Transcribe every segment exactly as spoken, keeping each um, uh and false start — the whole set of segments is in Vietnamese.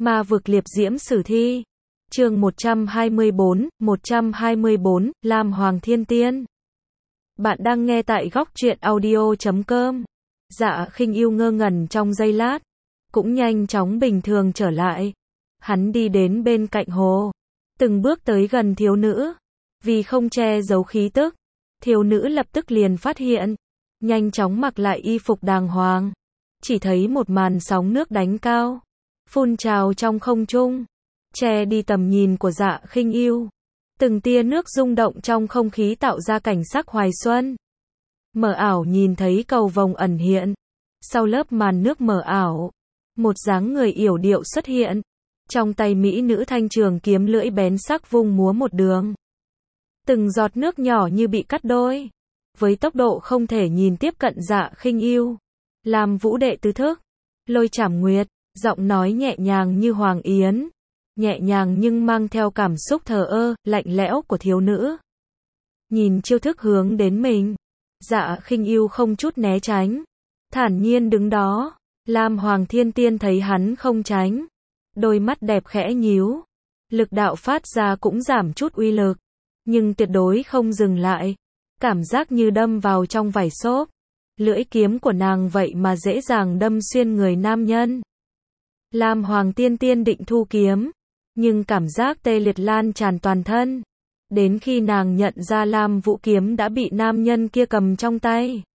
Ma vực liệp diễm sử thi. Chương một trăm hai mươi bốn, một trăm hai mươi bốn, Lam Hoàng Thiên Tiên. Bạn đang nghe tại góc truyện audio chấm com. Dạ Khinh Yêu ngơ ngẩn trong giây lát, cũng nhanh chóng bình thường trở lại. Hắn đi đến bên cạnh hồ, từng bước tới gần thiếu nữ. Vì không che giấu khí tức, thiếu nữ lập tức liền phát hiện, nhanh chóng mặc lại y phục đàng hoàng. Chỉ thấy một màn sóng nước đánh cao, phun trào trong không trung, che đi tầm nhìn của Dạ Khinh Yêu. Từng tia nước rung động trong không khí tạo ra cảnh sắc hoài xuân. Mờ ảo nhìn thấy cầu vồng ẩn hiện, sau lớp màn nước mờ ảo, một dáng người yểu điệu xuất hiện. Trong tay mỹ nữ thanh trường kiếm lưỡi bén sắc vung múa một đường. Từng giọt nước nhỏ như bị cắt đôi, với tốc độ không thể nhìn tiếp cận Dạ Khinh Yêu. Làm vũ đệ tứ thức, lôi trảm nguyệt, giọng nói nhẹ nhàng như hoàng yến, nhẹ nhàng nhưng mang theo cảm xúc thờ ơ, lạnh lẽo của thiếu nữ. Nhìn chiêu thức hướng đến mình, Dạ Khinh Yêu không chút né tránh, thản nhiên đứng đó. Lam Hoàng Thiên Tiên thấy hắn không tránh, đôi mắt đẹp khẽ nhíu, lực đạo phát ra cũng giảm chút uy lực, nhưng tuyệt đối không dừng lại, cảm giác như đâm vào trong vải xốp. Lưỡi kiếm của nàng vậy mà dễ dàng đâm xuyên người nam nhân. Lam Hoàng Tiên Tiên định thu kiếm, nhưng cảm giác tê liệt lan tràn toàn thân. Đến khi nàng nhận ra Lam Vũ kiếm đã bị nam nhân kia cầm trong tay.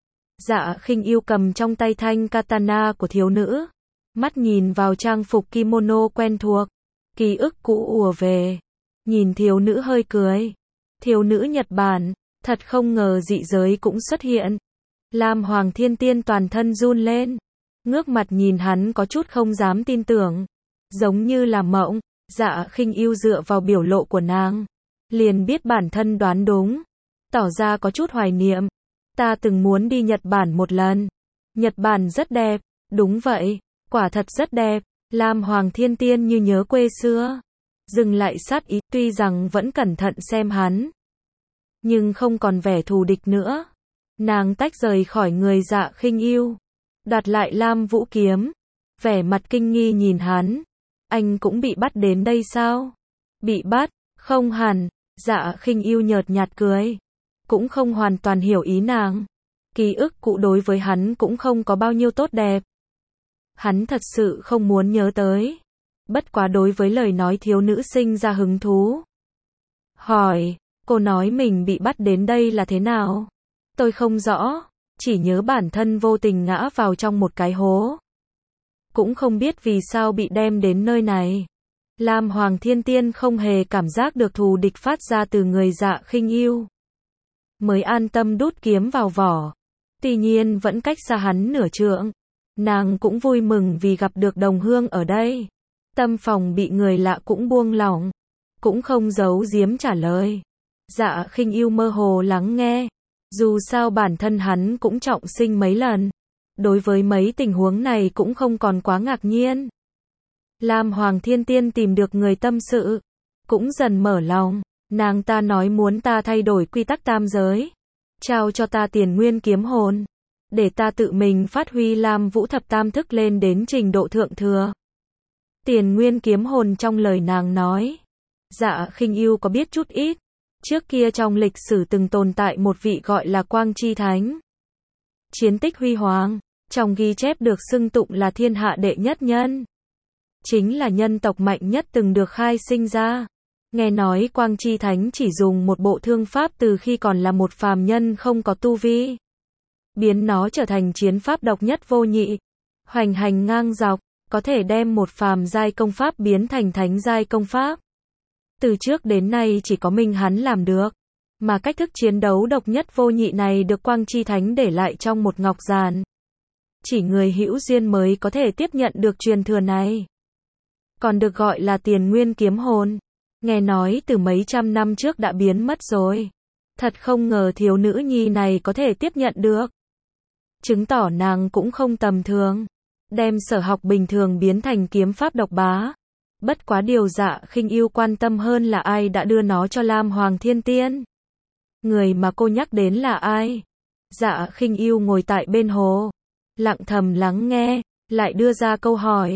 Dạ Khinh Yêu cầm trong tay thanh katana của thiếu nữ, mắt nhìn vào trang phục kimono quen thuộc, ký ức cũ ùa về. Nhìn thiếu nữ hơi cười. Thiếu nữ Nhật Bản, thật không ngờ dị giới cũng xuất hiện. Lam Hoàng Thiên Tiên toàn thân run lên, ngước mặt nhìn hắn có chút không dám tin tưởng, giống như là mộng. Dạ Khinh Yêu dựa vào biểu lộ của nàng, liền biết bản thân đoán đúng, tỏ ra có chút hoài niệm. Ta từng muốn đi Nhật Bản một lần. Nhật Bản rất đẹp. Đúng vậy, quả thật rất đẹp. Lam Hoàng Thiên Tiên như nhớ quê xưa, dừng lại sát ý, tuy rằng vẫn cẩn thận xem hắn, nhưng không còn vẻ thù địch nữa. Nàng tách rời khỏi người Dạ Khinh Yêu, đặt lại Lam Vũ kiếm, vẻ mặt kinh nghi nhìn hắn. Anh cũng bị bắt đến đây sao? Bị bắt? Không hẳn. Dạ Khinh Yêu nhợt nhạt cười, cũng không hoàn toàn hiểu ý nàng. Ký ức cũ đối với hắn cũng không có bao nhiêu tốt đẹp. Hắn thật sự không muốn nhớ tới. Bất quá đối với lời nói thiếu nữ sinh ra hứng thú. Hỏi, cô nói mình bị bắt đến đây là thế nào? Tôi không rõ, chỉ nhớ bản thân vô tình ngã vào trong một cái hố. Cũng không biết vì sao bị đem đến nơi này. Lam Hoàng Thiên Tiên không hề cảm giác được thù địch phát ra từ người Dạ Khinh Yêu, mới an tâm đút kiếm vào vỏ. Tuy nhiên vẫn cách xa hắn nửa trượng. Nàng cũng vui mừng vì gặp được đồng hương ở đây. Tâm phòng bị người lạ cũng buông lỏng, cũng không giấu giếm trả lời. Dạ Khinh Yêu mơ hồ lắng nghe. Dù sao bản thân hắn cũng trọng sinh mấy lần, đối với mấy tình huống này cũng không còn quá ngạc nhiên. Lam Hoàng Thiên Tiên tìm được người tâm sự, cũng dần mở lòng. Nàng ta nói muốn ta thay đổi quy tắc tam giới, trao cho ta tiền nguyên kiếm hồn, để ta tự mình phát huy Lam Vũ thập tam thức lên đến trình độ thượng thừa. Tiền nguyên kiếm hồn trong lời nàng nói, Dạ Khinh Yêu có biết chút ít. Trước kia trong lịch sử từng tồn tại một vị gọi là Quang Chi Thánh. Chiến tích huy hoàng, trong ghi chép được xưng tụng là thiên hạ đệ nhất nhân. Chính là nhân tộc mạnh nhất từng được khai sinh ra. Nghe nói Quang Chi Thánh chỉ dùng một bộ thương pháp từ khi còn là một phàm nhân không có tu vi, biến nó trở thành chiến pháp độc nhất vô nhị, hoành hành ngang dọc, có thể đem một phàm giai công pháp biến thành thánh giai công pháp. Từ trước đến nay chỉ có mình hắn làm được, mà cách thức chiến đấu độc nhất vô nhị này được Quang Chi Thánh để lại trong một ngọc giản. Chỉ người hữu duyên mới có thể tiếp nhận được truyền thừa này. Còn được gọi là tiền nguyên kiếm hồn. Nghe nói từ mấy trăm năm trước đã biến mất rồi. Thật không ngờ thiếu nữ nhi này có thể tiếp nhận được. Chứng tỏ nàng cũng không tầm thường. Đem sở học bình thường biến thành kiếm pháp độc bá. Bất quá điều Dạ Khinh Yêu quan tâm hơn là ai đã đưa nó cho Lam Hoàng Thiên Tiên. Người mà cô nhắc đến là ai? Dạ Khinh Yêu ngồi tại bên hồ, lặng thầm lắng nghe, lại đưa ra câu hỏi.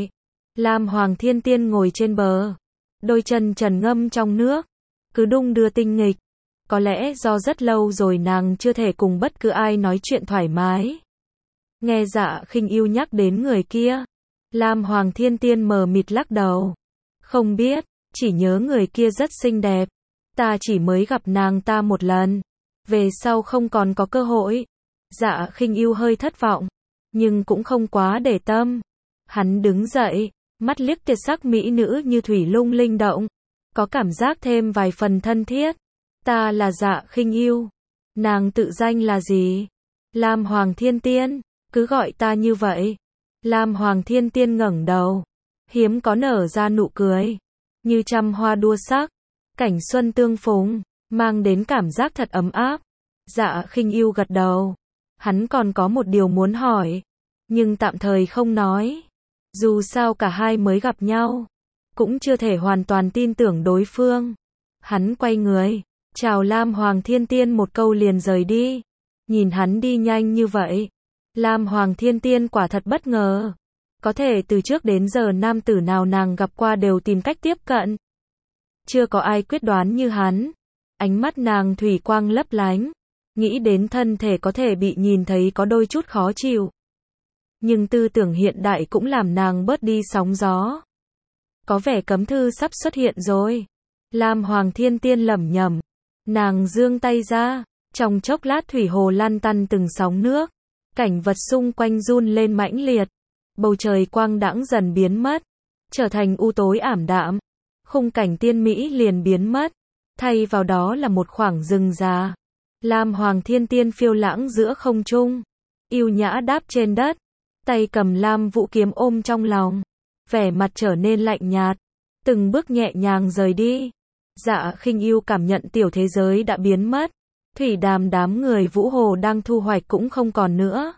Lam Hoàng Thiên Tiên ngồi trên bờ, đôi chân trần ngâm trong nước, cứ đung đưa tinh nghịch. Có lẽ do rất lâu rồi nàng chưa thể cùng bất cứ ai nói chuyện thoải mái. Nghe Dạ Khinh Ưu nhắc đến người kia, Lam Hoàng Thiên Tiên mờ mịt lắc đầu. Không biết, chỉ nhớ người kia rất xinh đẹp. Ta chỉ mới gặp nàng ta một lần, về sau không còn có cơ hội. Dạ Khinh Ưu hơi thất vọng, nhưng cũng không quá để tâm. Hắn đứng dậy, mắt liếc tuyệt sắc mỹ nữ như thủy lung linh động, có cảm giác thêm vài phần thân thiết. Ta là Dạ Khinh Ưu. Nàng tự danh là gì? Lam Hoàng Thiên Tiên, cứ gọi ta như vậy. Lam Hoàng Thiên Tiên ngẩng đầu, hiếm có nở ra nụ cười, như trăm hoa đua sắc, cảnh xuân tương phùng, mang đến cảm giác thật ấm áp. Dạ Khinh Ưu gật đầu. Hắn còn có một điều muốn hỏi, nhưng tạm thời không nói. Dù sao cả hai mới gặp nhau, cũng chưa thể hoàn toàn tin tưởng đối phương. Hắn quay người, chào Lam Hoàng Thiên Tiên một câu liền rời đi. Nhìn hắn đi nhanh như vậy, Lam Hoàng Thiên Tiên quả thật bất ngờ. Có thể từ trước đến giờ nam tử nào nàng gặp qua đều tìm cách tiếp cận. Chưa có ai quyết đoán như hắn. Ánh mắt nàng thủy quang lấp lánh, nghĩ đến thân thể có thể bị nhìn thấy có đôi chút khó chịu. Nhưng tư tưởng hiện đại cũng làm nàng bớt đi sóng gió. Có vẻ cấm thư sắp xuất hiện rồi. Lam Hoàng Thiên Tiên lẩm nhẩm. Nàng giương tay ra, trong chốc lát thủy hồ lăn tăn từng sóng nước. Cảnh vật xung quanh run lên mãnh liệt. Bầu trời quang đãng dần biến mất, trở thành u tối ảm đạm. Khung cảnh tiên mỹ liền biến mất, thay vào đó là một khoảng rừng già. Lam Hoàng Thiên Tiên phiêu lãng giữa không trung, yêu nhã đáp trên đất, tay cầm lam vũ kiếm ôm trong lòng, vẻ mặt trở nên lạnh nhạt, từng bước nhẹ nhàng rời đi. Dạ Khinh Ưu cảm nhận tiểu thế giới đã biến mất, thủy đàm đám người Vũ Hồ đang thu hoạch cũng không còn nữa.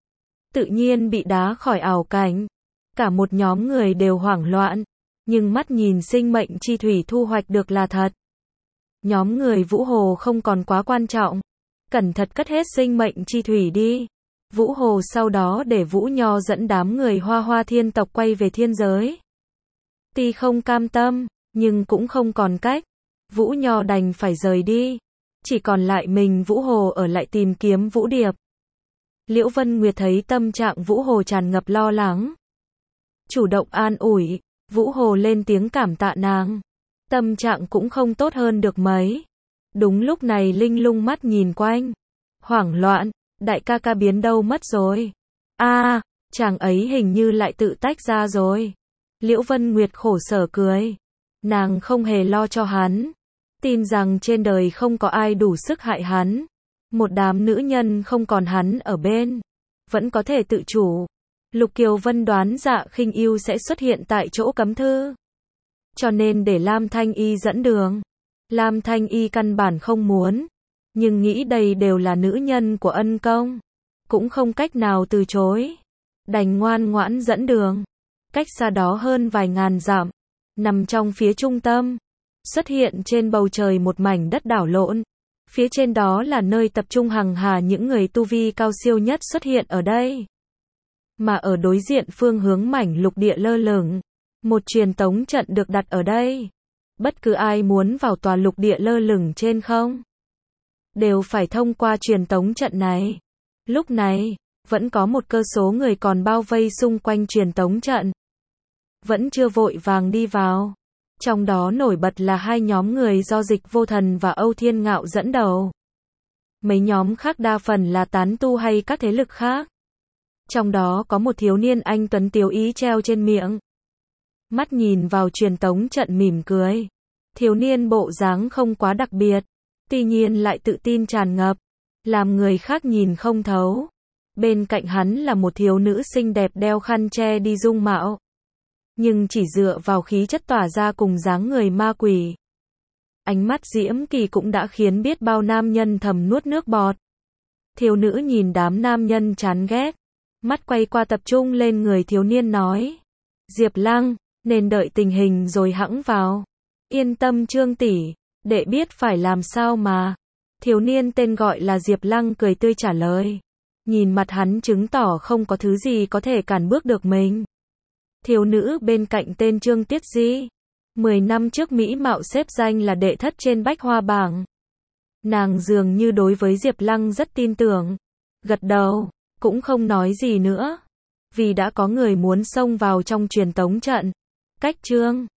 Tự nhiên bị đá khỏi ảo cảnh, cả một nhóm người đều hoảng loạn, nhưng mắt nhìn sinh mệnh chi thủy thu hoạch được là thật. Nhóm người Vũ Hồ không còn quá quan trọng, cẩn thận cất hết sinh mệnh chi thủy đi. Vũ Hồ sau đó để Vũ Nho dẫn đám người Hoa Hoa thiên tộc quay về thiên giới. Tuy không cam tâm, nhưng cũng không còn cách. Vũ Nho đành phải rời đi, chỉ còn lại mình Vũ Hồ ở lại tìm kiếm Vũ Điệp. Liễu Vân Nguyệt thấy tâm trạng Vũ Hồ tràn ngập lo lắng, chủ động an ủi. Vũ Hồ lên tiếng cảm tạ nàng, tâm trạng cũng không tốt hơn được mấy. Đúng lúc này Linh Lung mắt nhìn quanh, hoảng loạn, đại ca ca biến đâu mất rồi? A, à, chàng ấy hình như lại tự tách ra rồi. Liễu Vân Nguyệt khổ sở cười, nàng không hề lo cho hắn, tin rằng trên đời không có ai đủ sức hại hắn. Một đám nữ nhân không còn hắn ở bên, vẫn có thể tự chủ. Lục Kiều Vân đoán Dạ Khinh Ưu sẽ xuất hiện tại chỗ cấm thư, cho nên để Lam Thanh Y dẫn đường. Lam Thanh Y căn bản không muốn, nhưng nghĩ đây đều là nữ nhân của ân công, cũng không cách nào từ chối, đành ngoan ngoãn dẫn đường. Cách xa đó hơn vài ngàn dặm, nằm trong phía trung tâm, xuất hiện trên bầu trời một mảnh đất đảo lộn. Phía trên đó là nơi tập trung hằng hà những người tu vi cao siêu nhất xuất hiện ở đây. Mà ở đối diện phương hướng mảnh lục địa lơ lửng, một truyền tống trận được đặt ở đây. Bất cứ ai muốn vào tòa lục địa lơ lửng trên không, đều phải thông qua truyền tống trận này. Lúc này, vẫn có một cơ số người còn bao vây xung quanh truyền tống trận, vẫn chưa vội vàng đi vào. Trong đó nổi bật là hai nhóm người do Dịch Vô Thần và Âu Thiên Ngạo dẫn đầu. Mấy nhóm khác đa phần là tán tu hay các thế lực khác. Trong đó có một thiếu niên anh tuấn tiếu ý treo trên miệng. Mắt nhìn vào truyền tống trận mỉm cười. Thiếu niên bộ dáng không quá đặc biệt, tuy nhiên lại tự tin tràn ngập, làm người khác nhìn không thấu. Bên cạnh hắn là một thiếu nữ xinh đẹp đeo khăn che đi dung mạo, nhưng chỉ dựa vào khí chất tỏa ra cùng dáng người ma quỷ. Ánh mắt diễm kỳ cũng đã khiến biết bao nam nhân thầm nuốt nước bọt. Thiếu nữ nhìn đám nam nhân chán ghét, mắt quay qua tập trung lên người thiếu niên nói: Diệp Lăng, nên đợi tình hình rồi hẵng vào. Yên tâm Trương tỷ, đệ biết phải làm sao mà. Thiếu niên tên gọi là Diệp Lăng cười tươi trả lời. Nhìn mặt hắn chứng tỏ không có thứ gì có thể cản bước được mình. Thiếu nữ bên cạnh tên Trương Tiết Di. mười năm trước mỹ mạo xếp danh là đệ thất trên bách hoa bảng. Nàng dường như đối với Diệp Lăng rất tin tưởng. Gật đầu, cũng không nói gì nữa. Vì đã có người muốn xông vào trong truyền tống trận. Cách Trương